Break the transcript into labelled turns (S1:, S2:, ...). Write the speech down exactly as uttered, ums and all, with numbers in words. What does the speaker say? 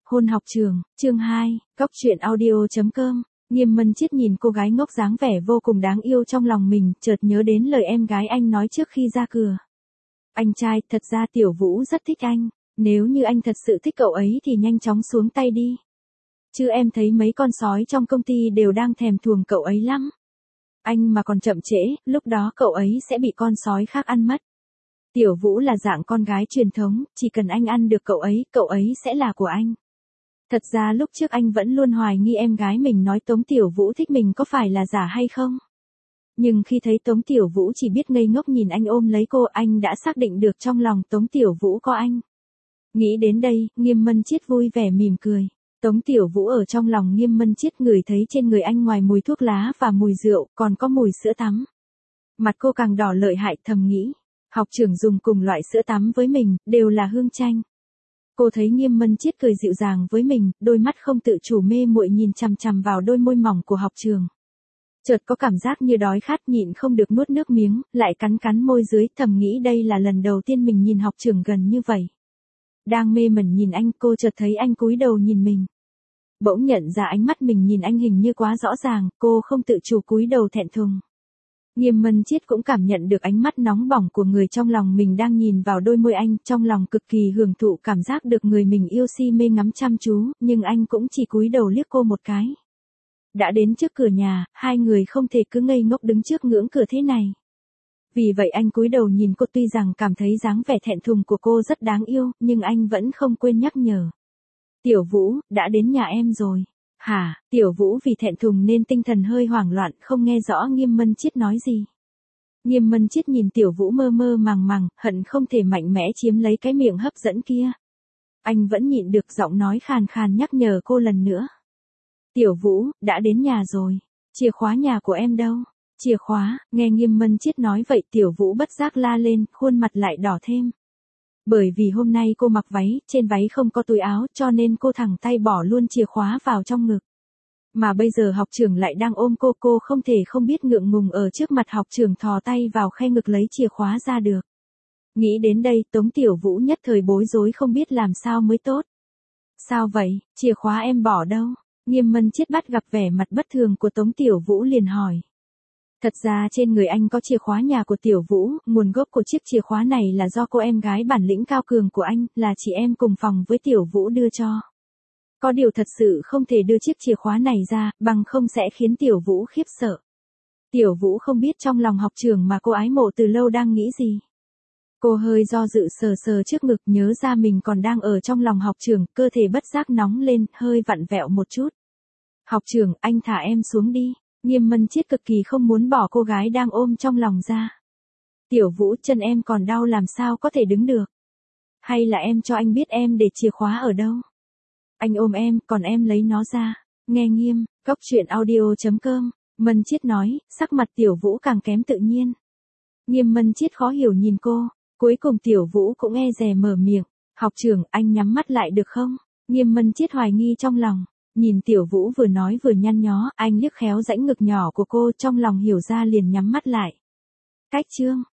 S1: Hôn học trường, chương hai, Cóc truyện audio chấm com. Nghiêm Mân Chiết nhìn cô gái ngốc dáng vẻ vô cùng đáng yêu trong lòng mình, chợt nhớ đến lời em gái anh nói trước khi ra cửa. Anh trai, thật ra Tiểu Vũ rất thích anh, nếu như anh thật sự thích cậu ấy thì nhanh chóng xuống tay đi. Chứ em thấy mấy con sói trong công ty đều đang thèm thuồng cậu ấy lắm. Anh mà còn chậm trễ, lúc đó cậu ấy sẽ bị con sói khác ăn mất. Tiểu Vũ là dạng con gái truyền thống, chỉ cần anh ăn được cậu ấy, cậu ấy sẽ là của anh. Thật ra lúc trước anh vẫn luôn hoài nghi em gái mình nói Tống Tiểu Vũ thích mình có phải là giả hay không. Nhưng khi thấy Tống Tiểu Vũ chỉ biết ngây ngốc nhìn anh ôm lấy cô, anh đã xác định được trong lòng Tống Tiểu Vũ có anh. Nghĩ đến đây, Nghiêm Mân Chiết vui vẻ mỉm cười. Tống Tiểu Vũ ở trong lòng Nghiêm Mân Chiết ngửi thấy trên người anh ngoài mùi thuốc lá và mùi rượu, còn có mùi sữa tắm. Mặt cô càng đỏ lợi hại, thầm nghĩ. Học trưởng dùng cùng loại sữa tắm với mình, đều là hương chanh. Cô thấy Nghiêm Mân Chiết cười dịu dàng với mình, đôi mắt không tự chủ mê muội nhìn chằm chằm vào đôi môi mỏng của học trường. Chợt có cảm giác như đói khát nhịn không được nuốt nước miếng, lại cắn cắn môi dưới, thầm nghĩ đây là lần đầu tiên mình nhìn học trưởng gần như vậy. Đang mê mẩn nhìn anh, cô chợt thấy anh cúi đầu nhìn mình. Bỗng nhận ra ánh mắt mình nhìn anh hình như quá rõ ràng, cô không tự chủ cúi đầu thẹn thùng. Nghiêm Mân Chiết cũng cảm nhận được ánh mắt nóng bỏng của người trong lòng mình đang nhìn vào đôi môi anh, trong lòng cực kỳ hưởng thụ cảm giác được người mình yêu si mê ngắm chăm chú, nhưng anh cũng chỉ cúi đầu liếc cô một cái. Đã đến trước cửa nhà, hai người không thể cứ ngây ngốc đứng trước ngưỡng cửa thế này. Vì vậy anh cúi đầu nhìn cô, tuy rằng cảm thấy dáng vẻ thẹn thùng của cô rất đáng yêu, nhưng anh vẫn không quên nhắc nhở. Tiểu Vũ, đã đến nhà em rồi. Hả, Tiểu Vũ vì thẹn thùng nên tinh thần hơi hoảng loạn, không nghe rõ Nghiêm Mân Chiết nói gì. Nghiêm Mân Chiết nhìn Tiểu Vũ mơ mơ màng màng, hận không thể mạnh mẽ chiếm lấy cái miệng hấp dẫn kia. Anh vẫn nhịn được giọng nói khàn khàn nhắc nhở cô lần nữa. Tiểu Vũ, đã đến nhà rồi. Chìa khóa nhà của em đâu? Chìa khóa, nghe Nghiêm Mân Chiết nói vậy Tiểu Vũ bất giác la lên, khuôn mặt lại đỏ thêm. Bởi vì hôm nay cô mặc váy, trên váy không có túi áo cho nên cô thẳng tay bỏ luôn chìa khóa vào trong ngực. Mà bây giờ học trưởng lại đang ôm cô, cô không thể không biết ngượng ngùng ở trước mặt học trưởng thò tay vào khe ngực lấy chìa khóa ra được. Nghĩ đến đây, Tống Tiểu Vũ nhất thời bối rối không biết làm sao mới tốt. Sao vậy, chìa khóa em bỏ đâu? Nghiêm Mân Chiết bắt gặp vẻ mặt bất thường của Tống Tiểu Vũ liền hỏi. Thật ra trên người anh có chìa khóa nhà của Tiểu Vũ, nguồn gốc của chiếc chìa khóa này là do cô em gái bản lĩnh cao cường của anh, là chị em cùng phòng với Tiểu Vũ đưa cho. Có điều thật sự không thể đưa chiếc chìa khóa này ra, bằng không sẽ khiến Tiểu Vũ khiếp sợ. Tiểu Vũ không biết trong lòng học trưởng mà cô ái mộ từ lâu đang nghĩ gì. Cô hơi do dự sờ sờ trước ngực, nhớ ra mình còn đang ở trong lòng học trưởng, cơ thể bất giác nóng lên, hơi vặn vẹo một chút. Học trưởng, anh thả em xuống đi. Nghiêm Mân Chiết cực kỳ không muốn bỏ cô gái đang ôm trong lòng ra. Tiểu Vũ, chân em còn đau làm sao có thể đứng được. Hay là em cho anh biết em để chìa khóa ở đâu. Anh ôm em, còn em lấy nó ra. Nghe Nghiêm, Cóc truyện audio chấm com. Mân Chiết nói, sắc mặt Tiểu Vũ càng kém tự nhiên. Nghiêm Mân Chiết khó hiểu nhìn cô. Cuối cùng Tiểu Vũ cũng e dè mở miệng. Học trưởng, anh nhắm mắt lại được không? Nghiêm Mân Chiết hoài nghi trong lòng. Nhìn Tiểu Vũ vừa nói vừa nhăn nhó, anh liếc khéo rãnh ngực nhỏ của cô, trong lòng hiểu ra liền nhắm mắt lại. Cách chương.